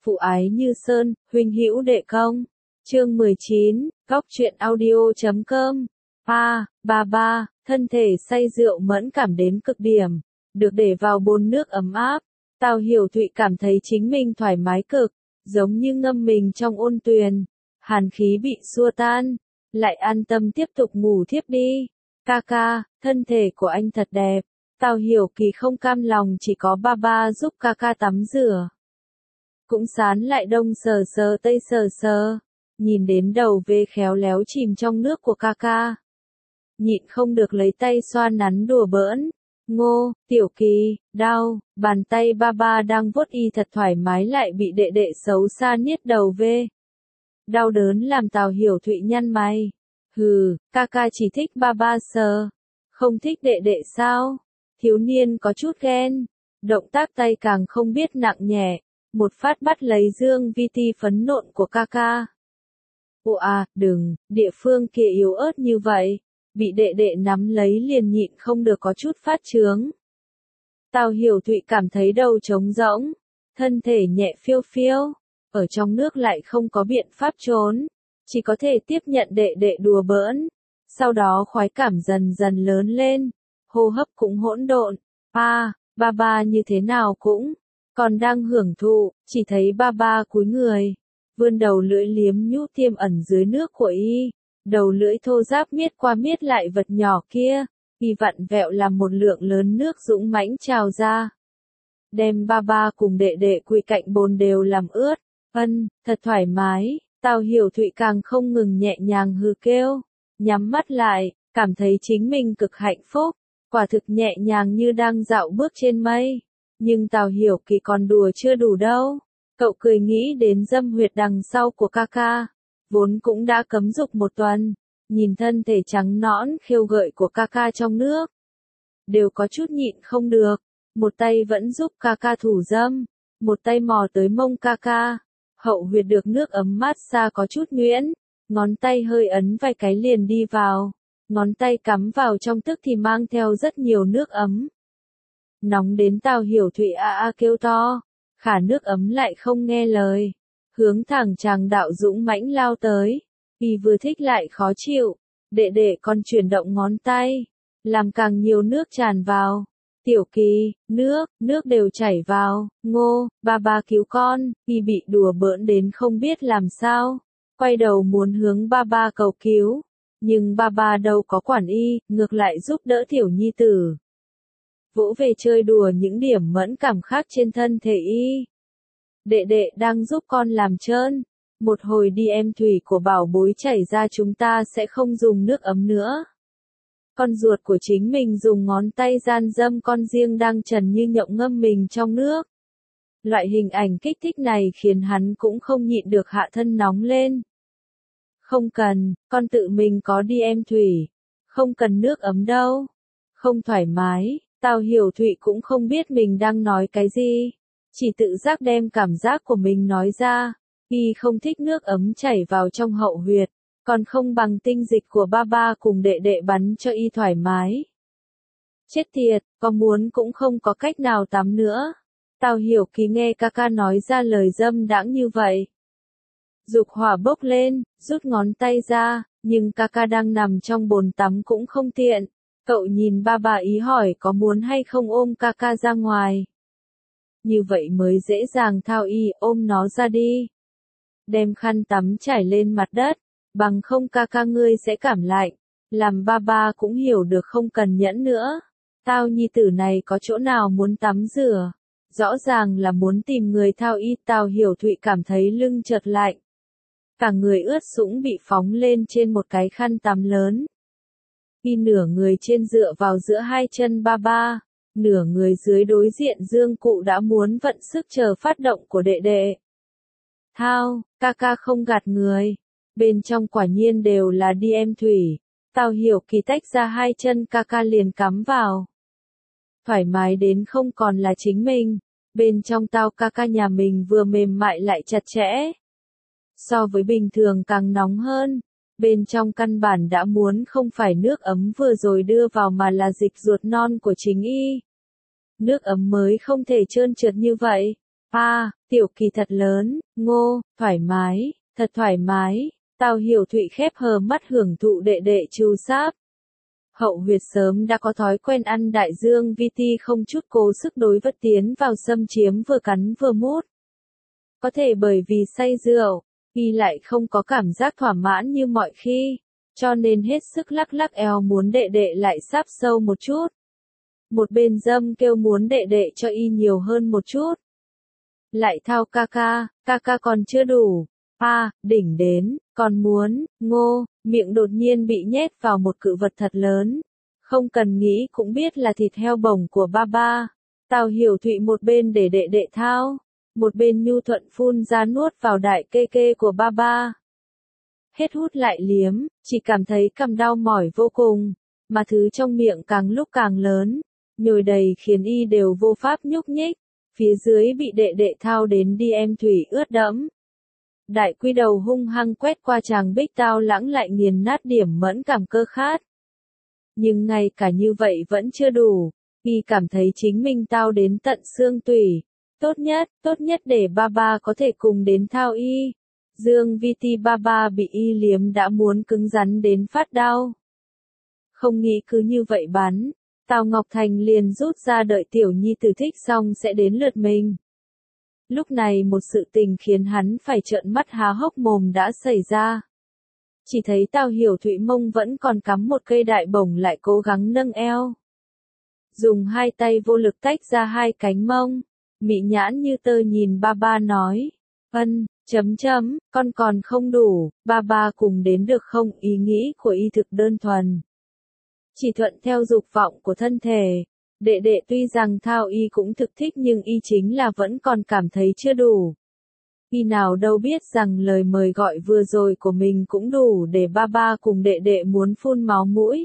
Phụ ái như sơn, huynh hữu đệ công. Chương 19, góc truyện audio.com. Ba, thân thể say rượu mẫn cảm đến cực điểm, được để vào bồn nước ấm áp. Tào Hiểu Thụy cảm thấy chính mình thoải mái cực, giống như ngâm mình trong ôn tuyền, hàn khí bị xua tan, lại an tâm tiếp tục ngủ thiếp đi. Ca, thân thể của anh thật đẹp. Tào Hiểu Kỳ không cam lòng chỉ có ba giúp ca tắm rửa. Cũng sán lại đông sờ sờ tây sờ sờ, nhìn đến đầu vê khéo léo chìm trong nước của ca. Nhịn không được lấy tay xoa nắn đùa bỡn. Ngô, Tiểu Kỳ, đau, bàn tay ba đang vuốt y thật thoải mái lại bị đệ đệ xấu xa niết đầu vê. Đau đớn làm Tào Hiểu Thụy nhăn mày. Hừ, ca chỉ thích ba sờ, không thích đệ đệ sao? Thiếu niên có chút ghen, động tác tay càng không biết nặng nhẹ, một phát bắt lấy dương vi ti phấn nộn của ca. Ồ đừng, địa phương kia yếu ớt như vậy, bị đệ đệ nắm lấy liền nhịn không được có chút phát chướng. Tào Hiểu Thụy cảm thấy đầu trống rỗng, thân thể nhẹ phiêu phiêu, ở trong nước lại không có biện pháp trốn, chỉ có thể tiếp nhận đệ đệ đùa bỡn, sau đó khoái cảm dần dần lớn lên, hô hấp cũng hỗn độn. Ba như thế nào cũng còn đang hưởng thụ, chỉ thấy ba cúi người, vươn đầu lưỡi liếm nhũ tiêm ẩn dưới nước của y, đầu lưỡi thô ráp miết qua miết lại vật nhỏ kia, y vặn vẹo làm một lượng lớn nước dũng mãnh trào ra. Đem ba cùng đệ đệ quỳ cạnh bồn đều làm ướt, thật thoải mái. Tào Hiểu Thụy càng không ngừng nhẹ nhàng hừ kêu, nhắm mắt lại, cảm thấy chính mình cực hạnh phúc, quả thực nhẹ nhàng như đang dạo bước trên mây. Nhưng Tào Hiểu Kỳ còn đùa chưa đủ đâu, cậu cười nghĩ đến dâm huyệt đằng sau của ca, vốn cũng đã cấm dục một tuần, nhìn thân thể trắng nõn khêu gợi của ca trong nước, đều có chút nhịn không được, một tay vẫn giúp ca thủ dâm, một tay mò tới mông ca. Hậu huyệt được nước ấm mát xa có chút nhuyễn, ngón tay hơi ấn vài cái liền đi vào, ngón tay cắm vào trong tức thì mang theo rất nhiều nước ấm. Nóng đến Tào Hiểu Thụy kêu to, khả nước ấm lại không nghe lời, hướng thẳng tràng đạo dũng mãnh lao tới, vì vừa thích lại khó chịu, đệ còn chuyển động ngón tay, làm càng nhiều nước tràn vào. Tiểu Kỳ, nước đều chảy vào. Ngô, ba cứu con. Y bị đùa bỡn đến không biết làm sao, quay đầu muốn hướng ba cầu cứu, nhưng ba đâu có quản y, ngược lại giúp đỡ tiểu nhi tử, vỗ về chơi đùa những điểm mẫn cảm khác trên thân thể y. Đệ đang giúp con làm trơn, một hồi đi em thủy của bảo bối chảy ra chúng ta sẽ không dùng nước ấm nữa. Con ruột của chính mình dùng ngón tay gian dâm con riêng đang trần như nhộng ngâm mình trong nước. Loại hình ảnh kích thích này khiến hắn cũng không nhịn được hạ thân nóng lên. Không cần, con tự mình có đi em thủy. Không cần nước ấm đâu. Không thoải mái, Tào Hiểu Thụy cũng không biết mình đang nói cái gì. Chỉ tự giác đem cảm giác của mình nói ra. Y không thích nước ấm chảy vào trong hậu huyệt. Còn không bằng tinh dịch của ba cùng đệ bắn cho y thoải mái. Chết tiệt, có muốn cũng không có cách nào tắm nữa. Tào Hiểu Kỳ nghe ca nói ra lời dâm đãng như vậy. Dục hỏa bốc lên, rút ngón tay ra, nhưng ca đang nằm trong bồn tắm cũng không tiện. Cậu nhìn ba ý hỏi có muốn hay không ôm ca ra ngoài. Như vậy mới dễ dàng thao y, ôm nó ra đi. Đem khăn tắm trải lên mặt đất. Bằng không ca ngươi sẽ cảm lạnh, làm ba cũng hiểu được không cần nhẫn nữa. Tao nhi tử này có chỗ nào muốn tắm rửa, rõ ràng là muốn tìm người thao y. Tào Hiểu Thụy cảm thấy lưng chợt lạnh, cả người ướt sũng bị phóng lên trên một cái khăn tắm lớn. Y nửa người trên dựa vào giữa hai chân ba, nửa người dưới đối diện dương cụ đã muốn vận sức chờ phát động của đệ. Thao, ca không gạt người. Bên trong quả nhiên đều là đi em thủy. Tào Hiểu Kỳ tách ra hai chân ca liền cắm vào. Thoải mái đến không còn là chính mình. Bên trong tao ca nhà mình vừa mềm mại lại chặt chẽ. So với bình thường càng nóng hơn. Bên trong căn bản đã muốn không phải nước ấm vừa rồi đưa vào mà là dịch ruột non của chính y. Nước ấm mới không thể trơn trượt như vậy. Tiểu Kỳ thật lớn, ngô, thoải mái, thật thoải mái. Tào Hiểu Thụy khép hờ mắt hưởng thụ đệ đệ chu sáp. Hậu huyệt sớm đã có thói quen ăn đại dương VT không chút cố sức đối vật tiến vào xâm chiếm vừa cắn vừa mút. Có thể bởi vì say rượu, y lại không có cảm giác thỏa mãn như mọi khi, cho nên hết sức lắc lắc eo muốn đệ đệ lại sáp sâu một chút. Một bên dâm kêu muốn đệ đệ cho y nhiều hơn một chút. Lại thao ca ca còn chưa đủ. Đỉnh đến, còn muốn, ngô, miệng đột nhiên bị nhét vào một cự vật thật lớn. Không cần nghĩ cũng biết là thịt heo bổng của ba. Tào Hiểu Thụy một bên để đệ đệ thao, một bên nhu thuận phun ra nuốt vào đại kê kê của ba. Hết hút lại liếm, chỉ cảm thấy cằm đau mỏi vô cùng, mà thứ trong miệng càng lúc càng lớn, nhồi đầy khiến y đều vô pháp nhúc nhích, phía dưới bị đệ đệ thao đến đi em thủy ướt đẫm. Đại quy đầu hung hăng quét qua chàng bích tao lãng lại nghiền nát điểm mẫn cảm cơ khát. Nhưng ngay cả như vậy vẫn chưa đủ, y cảm thấy chính mình tao đến tận xương tủy. Tốt nhất để ba có thể cùng đến thao y. Dương VT ba bị y liếm đã muốn cứng rắn đến phát đau. Không nghĩ cứ như vậy bắn, Tào Ngọc Thành liền rút ra đợi tiểu nhi tử thích xong sẽ đến lượt mình. Lúc này một sự tình khiến hắn phải trợn mắt há hốc mồm đã xảy ra. Chỉ thấy Tào Hiểu Thụy mông vẫn còn cắm một cây đại bổng lại cố gắng nâng eo. Dùng hai tay vô lực tách ra hai cánh mông, mị nhãn như tơ nhìn ba nói. Con còn không đủ, ba cùng đến được không? Ý nghĩ của y thực đơn thuần. Chỉ thuận theo dục vọng của thân thể. Đệ đệ tuy rằng thao y cũng thực thích nhưng y chính là vẫn còn cảm thấy chưa đủ. Y nào đâu biết rằng lời mời gọi vừa rồi của mình cũng đủ để ba cùng đệ đệ muốn phun máu mũi.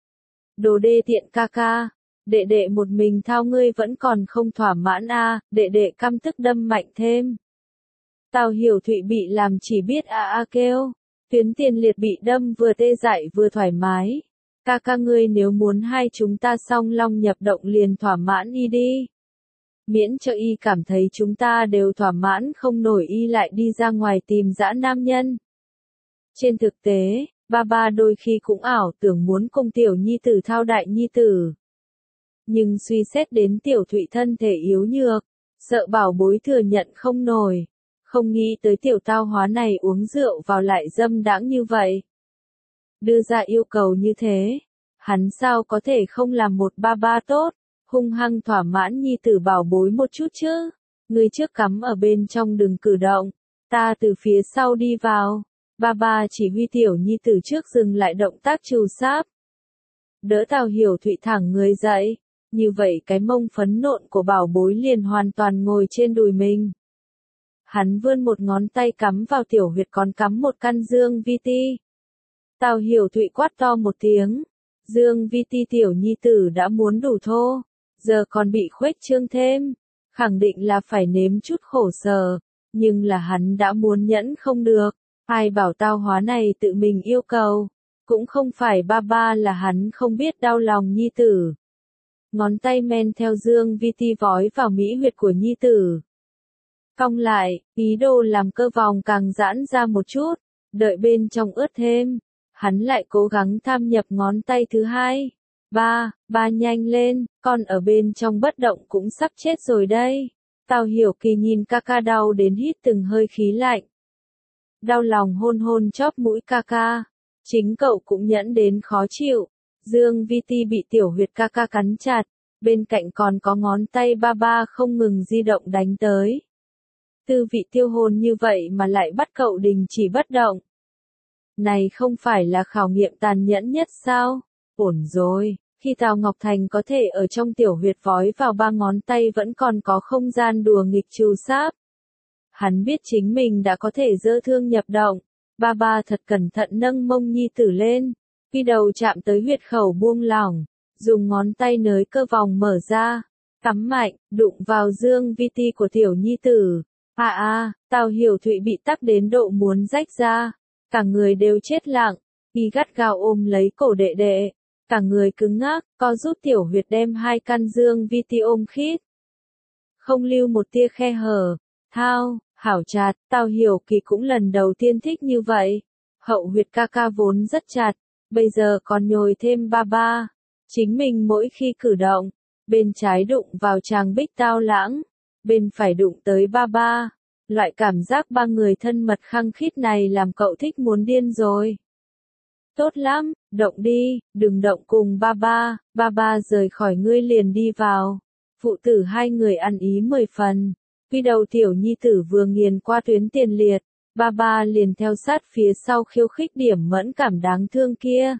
Đồ đê tiện ca, đệ đệ một mình thao ngươi vẫn còn không thỏa mãn đệ đệ căm tức đâm mạnh thêm. Tào Hiểu Thụy bị làm chỉ biết kêu, tuyến tiền liệt bị đâm vừa tê dại vừa thoải mái. Ca ngươi nếu muốn hai chúng ta song long nhập động liền thỏa mãn y đi. Miễn cho y cảm thấy chúng ta đều thỏa mãn không nổi y lại đi ra ngoài tìm dã nam nhân. Trên thực tế, ba đôi khi cũng ảo tưởng muốn cùng tiểu nhi tử thao đại nhi tử. Nhưng suy xét đến Tiểu Thụy thân thể yếu nhược, sợ bảo bối thừa nhận không nổi. Không nghĩ tới tiểu tao hóa này uống rượu vào lại dâm đãng như vậy. Đưa ra yêu cầu như thế, hắn sao có thể không làm một ba tốt, hung hăng thỏa mãn nhi tử bảo bối một chút chứ. Người trước cắm ở bên trong đừng cử động, ta từ phía sau đi vào. Ba chỉ huy tiểu nhi tử trước dừng lại động tác trù sáp. Đỡ Tào Hiểu Thụy thẳng người dậy, như vậy cái mông phấn nộn của bảo bối liền hoàn toàn ngồi trên đùi mình. Hắn vươn một ngón tay cắm vào tiểu huyệt còn cắm một căn dương VT. Tào Hiểu Thụy quát to một tiếng. Dương VT tiểu nhi tử đã muốn đủ thô, giờ còn bị khuếch trương thêm. Khẳng định là phải nếm chút khổ sở, nhưng là hắn đã muốn nhẫn không được. Ai bảo tao hóa này tự mình yêu cầu, cũng không phải ba là hắn không biết đau lòng nhi tử. Ngón tay men theo dương VT vói vào mỹ huyệt của nhi tử. Cong lại, ý đồ làm cơ vòng càng giãn ra một chút, đợi bên trong ướt thêm. Hắn lại cố gắng tham nhập ngón tay thứ hai. Ba nhanh lên, con ở bên trong bất động cũng sắp chết rồi đây. Tào Hiểu Kỳ nhìn ca đau đến hít từng hơi khí lạnh. Đau lòng hôn chóp mũi ca. Chính cậu cũng nhẫn đến khó chịu. Dương VT bị tiểu huyệt ca cắn chặt, bên cạnh còn có ngón tay ba không ngừng di động đánh tới. Tư vị tiêu hồn như vậy mà lại bắt cậu đình chỉ bất động. Này không phải là khảo nghiệm tàn nhẫn nhất sao? Ổn rồi, khi Tào Ngọc Thành có thể ở trong tiểu huyệt vói vào ba ngón tay vẫn còn có không gian đùa nghịch trù sáp. Hắn biết chính mình đã có thể dơ thương nhập động. Ba thật cẩn thận nâng mông nhi tử lên. Khi đầu chạm tới huyệt khẩu buông lỏng, dùng ngón tay nới cơ vòng mở ra, cắm mạnh, đụng vào dương VT của tiểu nhi tử. Tào Hiểu Thụy bị tắc đến độ muốn rách ra. Cả người đều chết lặng, y gắt gao ôm lấy cổ đệ đệ. Cả người cứng ngắc, co rút tiểu huyệt đem hai căn dương VT ôm khít. không lưu một tia khe hở. Thao, hảo chặt, Tào Hiểu Kỳ cũng lần đầu tiên thích như vậy. Hậu huyệt ca ca vốn rất chặt, bây giờ còn nhồi thêm ba ba. Chính mình mỗi khi cử động, bên trái đụng vào chàng Bích Tao Lãng, bên phải đụng tới ba ba. Loại cảm giác ba người thân mật khăng khít này làm cậu thích muốn điên rồi. Tốt lắm, động đi, đừng động cùng ba ba rời khỏi ngươi liền đi vào. Phụ tử hai người ăn ý 10 phần. Khi đầu tiểu nhi tử vừa nghiền qua tuyến tiền liệt, ba ba liền theo sát phía sau khiêu khích điểm mẫn cảm đáng thương kia.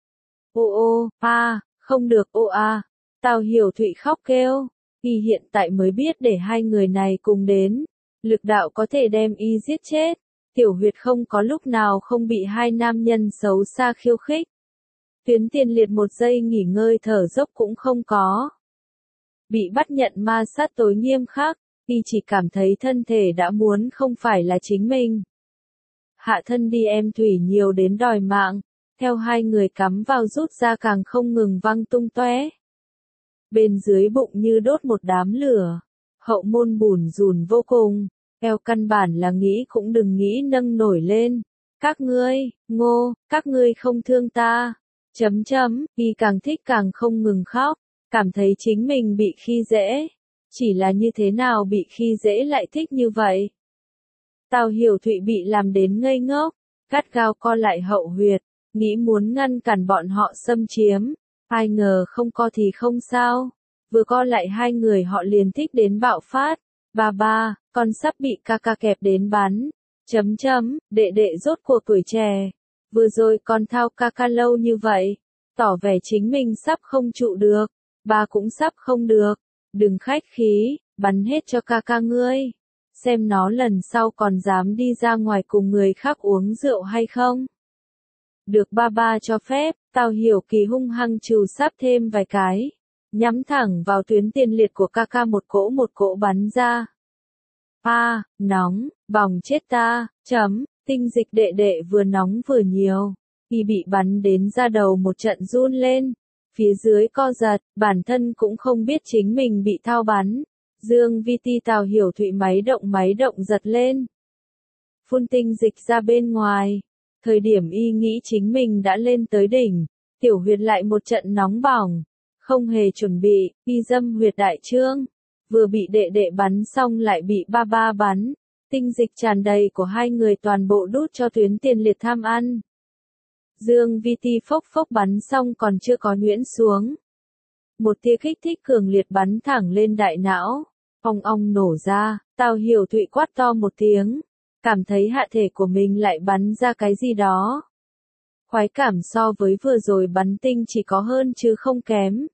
Ô không được Tào Hiểu Thụy khóc kêu, y hiện tại mới biết để hai người này cùng đến, lực đạo có thể đem y giết chết. Tiểu huyệt không có lúc nào không bị hai nam nhân xấu xa khiêu khích. Tuyến tiền liệt một giây nghỉ ngơi thở dốc cũng không có. Bị bắt nhận ma sát tối nghiêm khắc, y chỉ cảm thấy thân thể đã muốn không phải là chính mình. Hạ thân đi em thủy nhiều đến đòi mạng, theo hai người cắm vào rút ra càng không ngừng văng tung tóe. Bên dưới bụng như đốt một đám lửa, hậu môn bủn rủn vô cùng, eo căn bản là nghĩ cũng đừng nghĩ nâng nổi lên. Các ngươi, các ngươi không thương ta. Y càng thích càng không ngừng khóc, cảm thấy chính mình bị khi dễ. Chỉ là như thế nào bị khi dễ lại thích như vậy? Tào Hiểu Thụy bị làm đến ngây ngốc, gắt gao co lại hậu huyệt, nghĩ muốn ngăn cản bọn họ xâm chiếm. Ai ngờ không co thì không sao, vừa co lại hai người họ liền thích đến bạo phát. Ba, con sắp bị ca ca kẹp đến bắn. Đệ đệ rốt cuộc tuổi trẻ. Vừa rồi con thao ca ca lâu như vậy, tỏ vẻ chính mình sắp không trụ được, ba cũng sắp không được. Đừng khách khí, bắn hết cho ca ca ngươi. Xem nó lần sau còn dám đi ra ngoài cùng người khác uống rượu hay không. Được ba cho phép, Tào Hiểu Kỳ hung hăng trừ sáp thêm vài cái, nhắm thẳng vào tuyến tiền liệt của ca ca một cỗ bắn ra. Nóng, bỏng chết ta, tinh dịch đệ đệ vừa nóng vừa nhiều, y bị bắn đến da đầu một trận run lên, phía dưới co giật, bản thân cũng không biết chính mình bị thao bắn. Dương vi ti Tào Hiểu Thụy máy động giật lên, phun tinh dịch ra bên ngoài. Thời điểm y nghĩ chính mình đã lên tới đỉnh, tiểu huyệt lại một trận nóng bỏng, không hề chuẩn bị, y dâm huyệt đại trương, vừa bị đệ đệ bắn xong lại bị ba bắn, tinh dịch tràn đầy của hai người toàn bộ đút cho tuyến tiền liệt tham ăn. Dương vi ti phốc bắn xong còn chưa có nhuyễn xuống. Một tia kích thích cường liệt bắn thẳng lên đại não, ong nổ ra, Tào Hiểu Thụy quát to một tiếng. Cảm thấy hạ thể của mình lại bắn ra cái gì đó. Khoái cảm so với vừa rồi bắn tinh chỉ có hơn chứ không kém.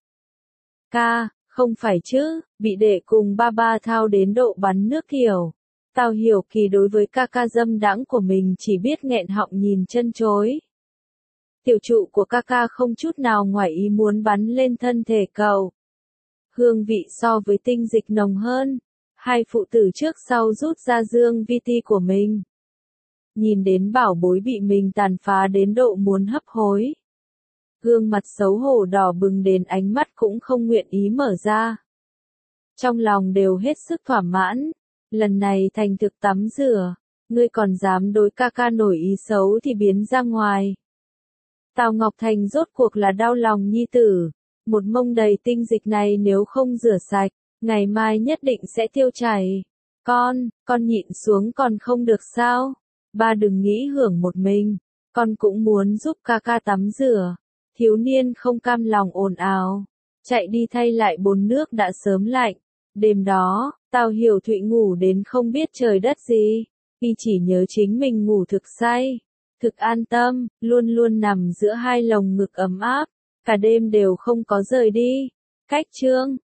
Không phải chứ, bị đệ cùng ba thao đến độ bắn nước tiểu. Tào Hiểu Kỳ đối với ca dâm đãng của mình chỉ biết nghẹn họng nhìn chân chối. Tiểu trụ của ca không chút nào ngoài ý muốn bắn lên thân thể cậu. Hương vị so với tinh dịch nồng hơn. Hai phụ tử trước sau rút ra dương vi ti của mình. Nhìn đến bảo bối bị mình tàn phá đến độ muốn hấp hối. Gương mặt xấu hổ đỏ bừng đến ánh mắt cũng không nguyện ý mở ra. Trong lòng đều hết sức thỏa mãn. Lần này thành thực tắm rửa. Ngươi còn dám đối ca nổi ý xấu thì biến ra ngoài. Tào Ngọc Thành rốt cuộc là đau lòng nhi tử. Một mông đầy tinh dịch này nếu không rửa sạch, ngày mai nhất định sẽ tiêu chảy. Con nhịn xuống còn không được sao? Ba đừng nghĩ hưởng một mình, con cũng muốn giúp ca tắm rửa. Thiếu niên không cam lòng ồn ào, chạy đi thay lại bồn nước đã sớm lạnh. Đêm đó, Tào Hiểu Thụy ngủ đến không biết trời đất gì, y chỉ nhớ chính mình ngủ thực say, thực an tâm, luôn luôn nằm giữa hai lồng ngực ấm áp, cả đêm đều không có rời đi. Cách chương